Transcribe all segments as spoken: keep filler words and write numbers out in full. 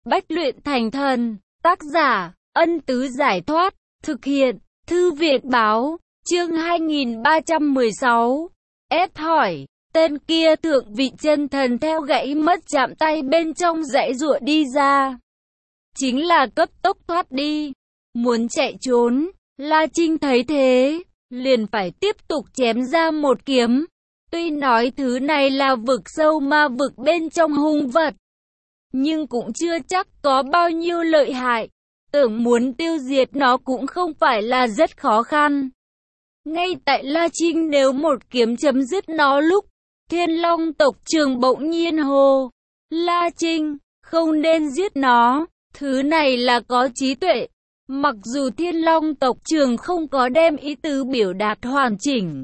Bách luyện thành thần, tác giả, Ân Tứ Giải Thoát, thực hiện, Thư Viện Báo, chương hai nghìn ba trăm mười sáu. S hỏi, tên kia thượng vị chân thần theo gãy mất chạm tay bên trong dãy giụa đi ra. Chính là cấp tốc thoát đi, muốn chạy trốn. La Trinh thấy thế, liền phải tiếp tục chém ra một kiếm. Tuy nói thứ này là vực sâu ma vực bên trong hung vật, nhưng cũng chưa chắc có bao nhiêu lợi hại. Tưởng muốn tiêu diệt nó cũng không phải là rất khó khăn. Ngay tại La Trinh nếu một kiếm chấm dứt nó lúc, Thiên Long tộc trưởng bỗng nhiên hô, La Trinh, không nên giết nó, thứ này là có trí tuệ. Mặc dù Thiên Long tộc trưởng không có đem ý tứ biểu đạt hoàn chỉnh,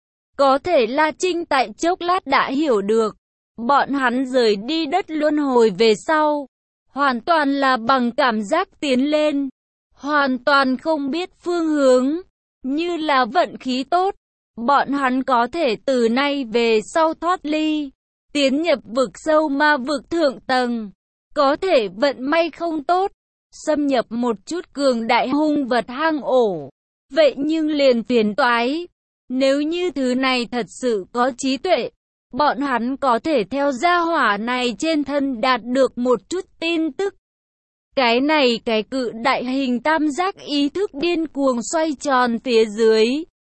có thể La Trinh tại chốc lát đã hiểu được. Bọn hắn rời đi đất luân hồi về sau, hoàn toàn là bằng cảm giác tiến lên, hoàn toàn không biết phương hướng, như là vận khí tốt. Bọn hắn có thể từ nay về sau thoát ly, tiến nhập vực sâu ma vực thượng tầng. Có thể vận may không tốt, xâm nhập một chút cường đại hung vật hang ổ, vậy nhưng liền phiền toái. Nếu như thứ này thật sự có trí tuệ, bọn hắn có thể theo gia hỏa này trên thân đạt được một chút tin tức. Cái này cái cự đại hình tam giác ý thức điên cuồng xoay tròn phía dưới,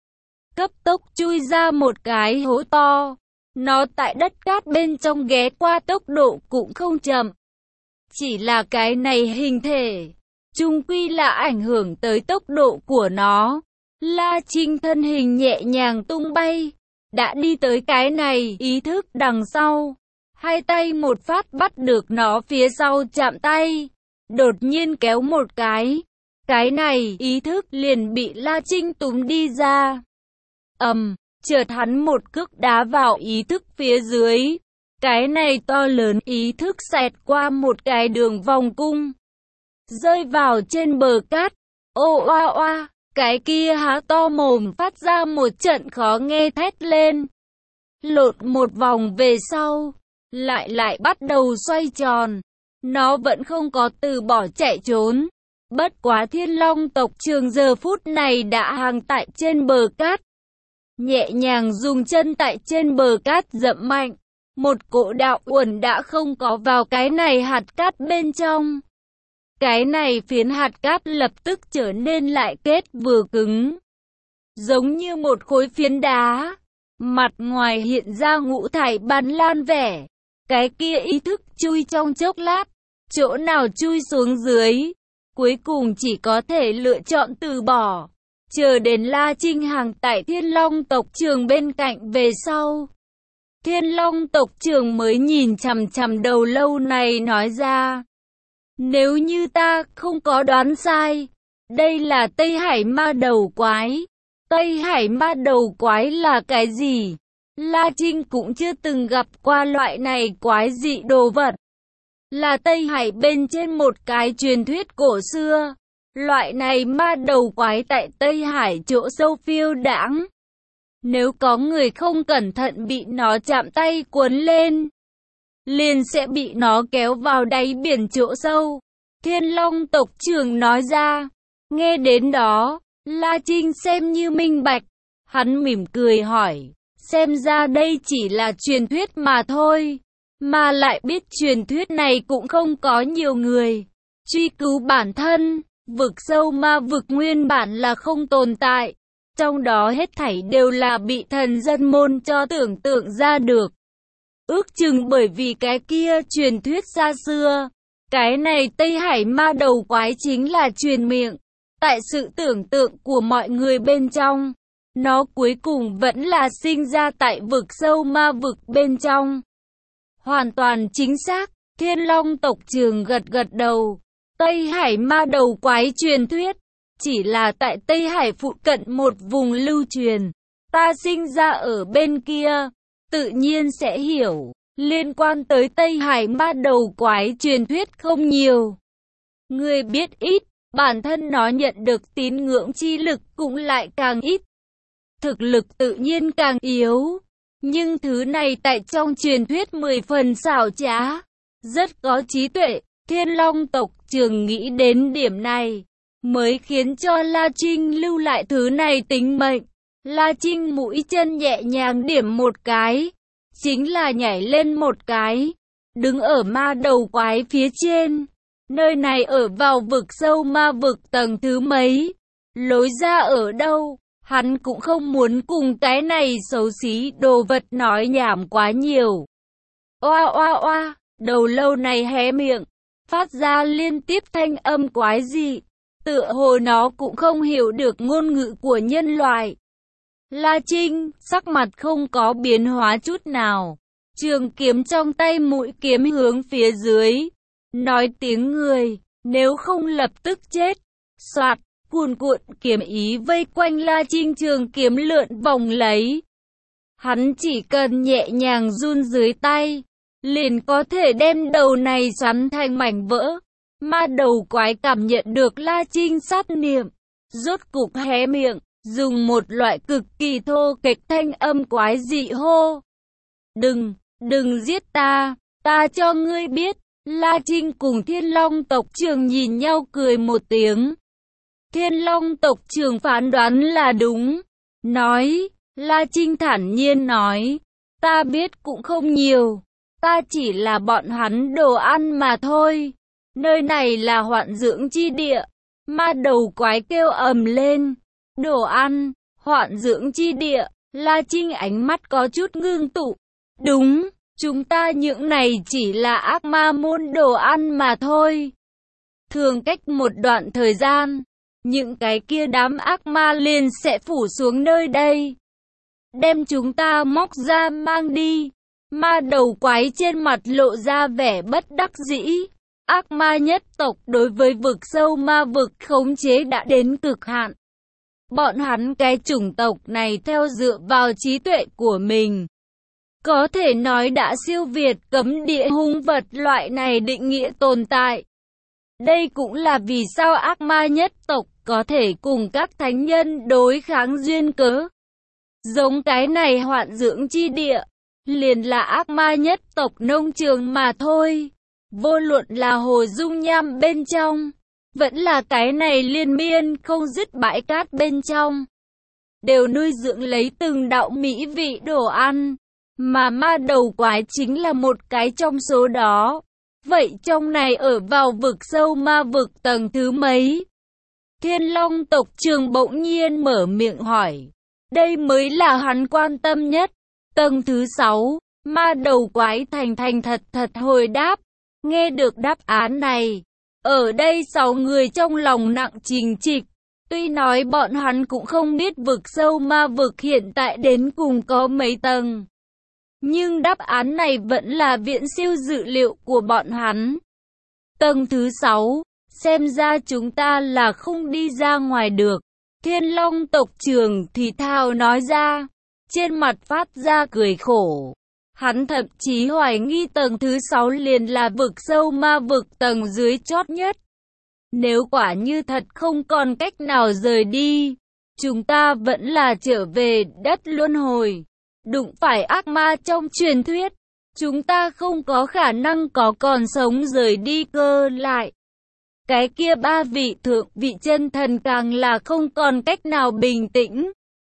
cấp tốc chui ra một cái hố to. Nó tại đất cát bên trong ghé qua tốc độ cũng không chậm. Chỉ là cái này hình thể, chung quy là ảnh hưởng tới tốc độ của nó. La Trinh thân hình nhẹ nhàng tung bay, đã đi tới cái này ý thức đằng sau. Hai tay một phát bắt được nó phía sau chạm tay, đột nhiên kéo một cái. Cái này ý thức liền bị La Trinh túm đi ra. Ầm, chợt hắn một cước đá vào ý thức phía dưới. Cái này to lớn ý thức xẹt qua một cái đường vòng cung, rơi vào trên bờ cát. Ô oa oa, cái kia há to mồm phát ra một trận khó nghe thét lên. Lột một vòng về sau, lại lại bắt đầu xoay tròn. Nó vẫn không có từ bỏ chạy trốn. Bất quá Thiên Long tộc trưởng giờ phút này đã hàng tại trên bờ cát, nhẹ nhàng dùng chân tại trên bờ cát dậm mạnh. Một cỗ đạo uẩn đã không có vào cái này hạt cát bên trong. Cái này phiến hạt cát lập tức trở nên lại kết vừa cứng, giống như một khối phiến đá. Mặt ngoài hiện ra ngũ thải ban lan vẻ. Cái kia ý thức chui trong chốc lát, chỗ nào chui xuống dưới, cuối cùng chỉ có thể lựa chọn từ bỏ. Chờ đến La Trinh hàng tại Thiên Long tộc trưởng bên cạnh về sau, Thiên Long tộc trưởng mới nhìn chằm chằm đầu lâu này nói ra, nếu như ta không có đoán sai, đây là Tây Hải ma đầu quái. Tây Hải ma đầu quái là cái gì? La Trinh cũng chưa từng gặp qua loại này quái dị đồ vật. Là Tây Hải bên trên một cái truyền thuyết cổ xưa. Loại này ma đầu quái tại Tây Hải chỗ sâu phiêu đãng. Nếu có người không cẩn thận bị nó chạm tay cuốn lên, liền sẽ bị nó kéo vào đáy biển chỗ sâu. Thiên Long tộc trưởng nói ra. Nghe đến đó, La Trinh xem như minh bạch. Hắn mỉm cười hỏi, xem ra đây chỉ là truyền thuyết mà thôi. Mà lại biết truyền thuyết này cũng không có nhiều người truy cứu bản thân. Vực sâu ma vực nguyên bản là không tồn tại. Trong đó hết thảy đều là bị thần dân môn cho tưởng tượng ra được. Ước chừng bởi vì cái kia truyền thuyết xa xưa, cái này Tây Hải ma đầu quái chính là truyền miệng. Tại sự tưởng tượng của mọi người bên trong, nó cuối cùng vẫn là sinh ra tại vực sâu ma vực bên trong. Hoàn toàn chính xác, Thiên Long tộc trưởng gật gật đầu. Tây Hải ma đầu quái truyền thuyết, chỉ là tại Tây Hải phụ cận một vùng lưu truyền. Ta sinh ra ở bên kia, tự nhiên sẽ hiểu. Liên quan tới Tây Hải ma đầu quái truyền thuyết không nhiều. Người biết ít, bản thân nó nhận được tín ngưỡng chi lực cũng lại càng ít. Thực lực tự nhiên càng yếu. Nhưng thứ này tại trong truyền thuyết mười phần xảo trá, rất có trí tuệ. Thiên Long tộc trưởng nghĩ đến điểm này, mới khiến cho La Trinh lưu lại thứ này tính mệnh. La Trinh mũi chân nhẹ nhàng điểm một cái, chính là nhảy lên một cái, đứng ở ma đầu quái phía trên. Nơi này ở vào vực sâu ma vực tầng thứ mấy, lối ra ở đâu, hắn cũng không muốn cùng cái này xấu xí đồ vật nói nhảm quá nhiều. Oa oa oa, đầu lâu này hé miệng, phát ra liên tiếp thanh âm quái dị, tựa hồ nó cũng không hiểu được ngôn ngữ của nhân loại. La Trinh, sắc mặt không có biến hóa chút nào, trường kiếm trong tay mũi kiếm hướng phía dưới, nói tiếng người, nếu không lập tức chết. Soạt, cuồn cuộn kiếm ý vây quanh La Trinh, trường kiếm lượn vòng lấy. Hắn chỉ cần nhẹ nhàng run dưới tay, liền có thể đem đầu này xoắn thành mảnh vỡ. Ma đầu quái cảm nhận được La Trinh sát niệm, rốt cục hé miệng, dùng một loại cực kỳ thô kệch thanh âm quái dị hô. Đừng, đừng giết ta, ta cho ngươi biết. La Trinh cùng Thiên Long tộc trưởng nhìn nhau cười một tiếng. Thiên Long tộc trưởng phán đoán là đúng, nói, La Trinh thản nhiên nói, ta biết cũng không nhiều, ta chỉ là bọn hắn đồ ăn mà thôi. Nơi này là hoạn dưỡng chi địa. Ma đầu quái kêu ầm lên. Đồ ăn, hoạn dưỡng chi địa. La Trinh ánh mắt có chút ngưng tụ. Đúng, chúng ta những này chỉ là ác ma môn đồ ăn mà thôi. Thường cách một đoạn thời gian, những cái kia đám ác ma liền sẽ phủ xuống nơi đây, đem chúng ta móc ra mang đi. Ma đầu quái trên mặt lộ ra vẻ bất đắc dĩ. Ác ma nhất tộc đối với vực sâu ma vực khống chế đã đến cực hạn. Bọn hắn cái chủng tộc này theo dựa vào trí tuệ của mình, có thể nói đã siêu việt cấm địa hung vật loại này định nghĩa tồn tại. Đây cũng là vì sao ác ma nhất tộc có thể cùng các thánh nhân đối kháng duyên cớ. Giống cái này hoạn dưỡng chi địa, liền là ác ma nhất tộc nông trường mà thôi. Vô luận là hồ dung nham bên trong, vẫn là cái này liên miên không dứt bãi cát bên trong, đều nuôi dưỡng lấy từng đạo mỹ vị đồ ăn, mà ma đầu quái chính là một cái trong số đó. Vậy trong này ở vào vực sâu ma vực tầng thứ mấy? Thiên Long tộc trưởng bỗng nhiên mở miệng hỏi. Đây mới là hắn quan tâm nhất. Tầng thứ sáu, ma đầu quái thành thành thật thật hồi đáp. Nghe được đáp án này, ở đây sáu người trong lòng nặng trình trịch. Tuy nói bọn hắn cũng không biết vực sâu ma vực hiện tại đến cùng có mấy tầng, nhưng đáp án này vẫn là viễn siêu dự liệu của bọn hắn. Tầng thứ sáu, xem ra chúng ta là không đi ra ngoài được. Thiên Long tộc trưởng thì thào nói ra, trên mặt phát ra cười khổ. Hắn thậm chí hoài nghi tầng thứ sáu liền là vực sâu ma vực tầng dưới chót nhất. Nếu quả như thật không còn cách nào rời đi, chúng ta vẫn là trở về đất luân hồi. Đụng phải ác ma trong truyền thuyết, chúng ta không có khả năng có còn sống rời đi cơ lại. Cái kia ba vị thượng vị chân thần càng là không còn cách nào bình tĩnh.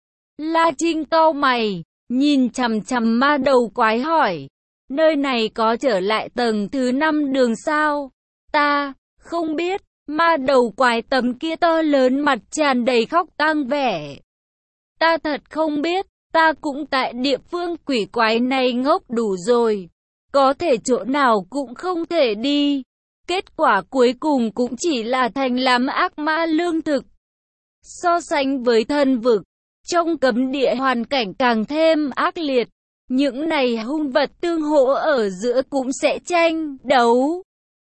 La Trinh cau mày, nhìn chằm chằm ma đầu quái hỏi, nơi này có trở lại tầng thứ năm đường sao? Ta không biết. Ma đầu quái tấm kia to lớn mặt tràn đầy khóc tang vẻ. Ta thật không biết, ta cũng tại địa phương quỷ quái này ngốc đủ rồi. Có thể chỗ nào cũng không thể đi. Kết quả cuối cùng cũng chỉ là thành làm ác ma lương thực. So sánh với thân vực, trong cấm địa hoàn cảnh càng thêm ác liệt. Những này hung vật tương hỗ ở giữa cũng sẽ tranh, đấu.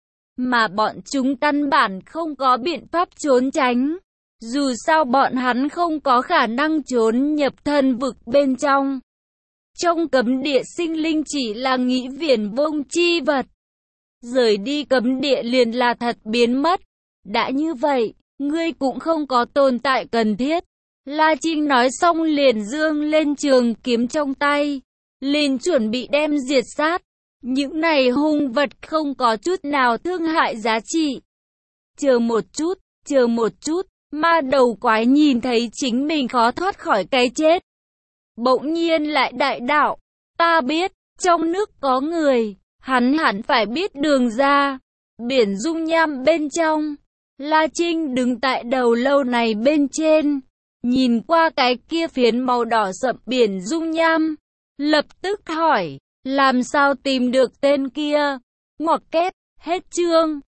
Mà bọn chúng căn bản không có biện pháp trốn tránh. Dù sao bọn hắn không có khả năng trốn nhập thân vực bên trong. Trong cấm địa sinh linh chỉ là nghĩ viển vông chi vật. Rời đi cấm địa liền là thật biến mất. Đã như vậy, ngươi cũng không có tồn tại cần thiết. La Trinh nói xong liền dương lên trường kiếm trong tay, liền chuẩn bị đem diệt sát. Những này hung vật không có chút nào thương hại giá trị. Chờ một chút, chờ một chút, ma đầu quái nhìn thấy chính mình khó thoát khỏi cái chết. Bỗng nhiên lại đại đạo, ta biết, trong nước có người, hắn hẳn phải biết đường ra. Biển dung nham bên trong, La Trinh đứng tại đầu lâu này bên trên, nhìn qua cái kia phiến màu đỏ sậm biển dung nham, lập tức hỏi, làm sao tìm được tên kia? Ngoặc kép, hết chương.